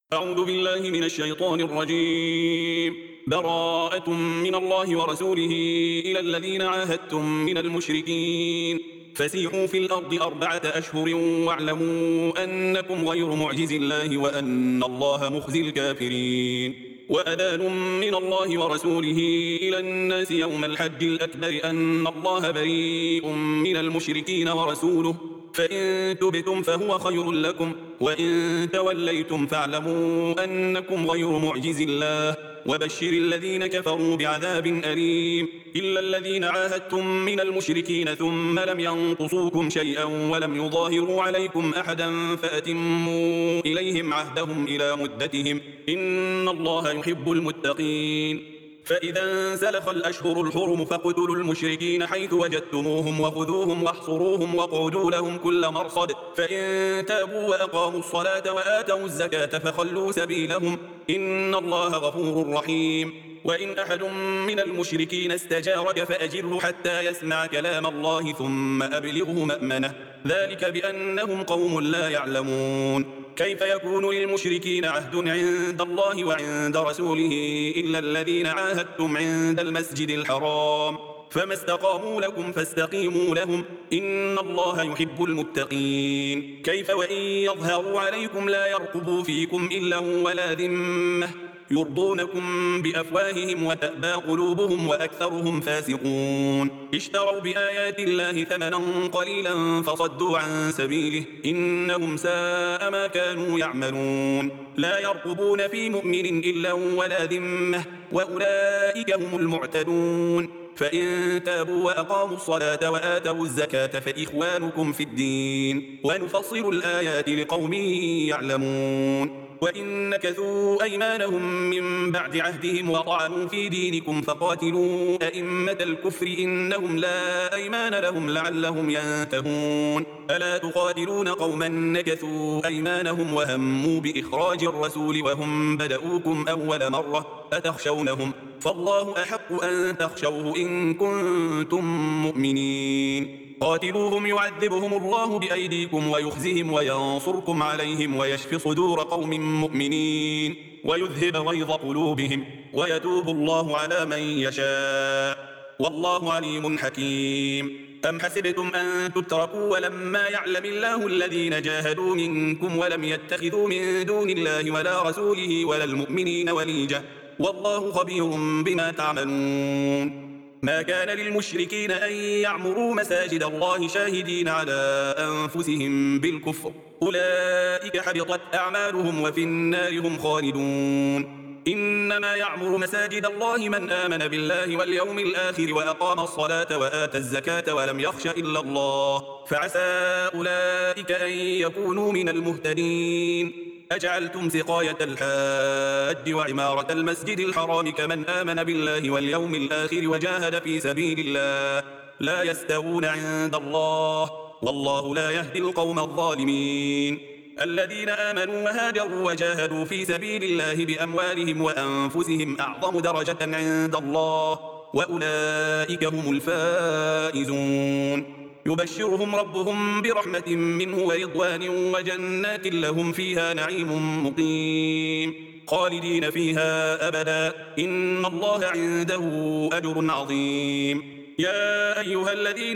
أعوذ بالله من الشيطان الرجيم. براءة من الله ورسوله إلى الذين عاهدتم من المشركين فسيحوا في الأرض 4 أشهر واعلموا أنكم غير معجز الله وأن الله مخزي الكافرين. وأذان من الله ورسوله إلى الناس يوم الحج الأكبر أن الله بريء من المشركين ورسوله فإن تبتم فهو خير لكم وإن توليتم فاعلموا أنكم غير معجز الله وبشر الذين كفروا بعذاب أليم. إلا الذين عاهدتم من المشركين ثم لم ينقصوكم شيئا ولم يظاهروا عليكم أحدا فأتموا إليهم عهدهم إلى مدتهم إن الله يحب المتقين. فإذا انسلخ الأشهر الحرم فاقتلوا المشركين حيث وجدتموهم وخذوهم واحصروهم وقعدوا لهم كل مرصد فإن تابوا وأقاموا الصلاة وآتوا الزكاة فخلوا سبيلهم إن الله غفور رحيم. وإن أحد من المشركين استجارك فأجره حتى يسمع كلام الله ثم أبلغه مأمنه ذلك بأنهم قوم لا يعلمون. كيف يكون للمشركين عهد عند الله وعند رسوله إلا الذين عاهدتم عند المسجد الحرام فما استقاموا لكم فاستقيموا لهم إن الله يحب المتقين. كيف وإن يظهروا عليكم لا يرقبوا فيكم إلا ولا ذمة يرضونكم بأفواههم وتأبى قلوبهم وأكثرهم فاسقون. اشتروا بآيات الله ثمنا قليلا فصدوا عن سبيله إنهم ساء ما كانوا يعملون. لا يرقبون في مؤمن إلا ولا ذمة وأولئك هم المعتدون. فإن تابوا وأقاموا الصلاة وآتوا الزكاة فإخوانكم في الدين ونفصل الآيات لقوم يعلمون. وإن نكثوا أيمانهم من بعد عهدهم وطعنوا في دينكم فقاتلوا أئمة الكفر إنهم لا أيمان لهم لعلهم ينتهون. ألا تقاتلون قوما نكثوا أيمانهم وهموا بإخراج الرسول وهم بدؤوكم أول مرة أتخشونهم فالله أحق أن تخشوه إن كنتم مؤمنين. قاتلوهم يعذبهم الله بأيديكم ويخزهم وينصركم عليهم ويشف صدور قوم مؤمنين ويذهب غيظ قلوبهم ويتوب الله على من يشاء والله عليم حكيم. أم حسبتم أن تتركوا ولما يعلم الله الذين جاهدوا منكم ولم يتخذوا من دون الله ولا رسوله ولا المؤمنين وليجة والله خبير بما تعملون. ما كان للمشركين أن يعمروا مساجد الله شاهدين على أنفسهم بالكفر أولئك حبطت أعمالهم وفي النار هم خالدون. إنما يعمر مساجد الله من آمن بالله واليوم الآخر وأقام الصلاة وآتى الزكاة ولم يخش إلا الله فعسى أولئك أن يكونوا من المهتدين. أجعلتم سقاية الحاج وعمارة المسجد الحرام كمن آمن بالله واليوم الآخر وجاهد في سبيل الله لا يستوون عند الله والله لا يهدي القوم الظالمين. الذين آمنوا وهاجروا وجاهدوا في سبيل الله بأموالهم وأنفسهم أعظم درجة عند الله وأولئك هم الفائزون. يبشرهم ربهم برحمة منه ورضوان وجنات لهم فيها نعيم مقيم خالدين فيها أبدا إن الله عنده أجر عظيم. يا أيها الذين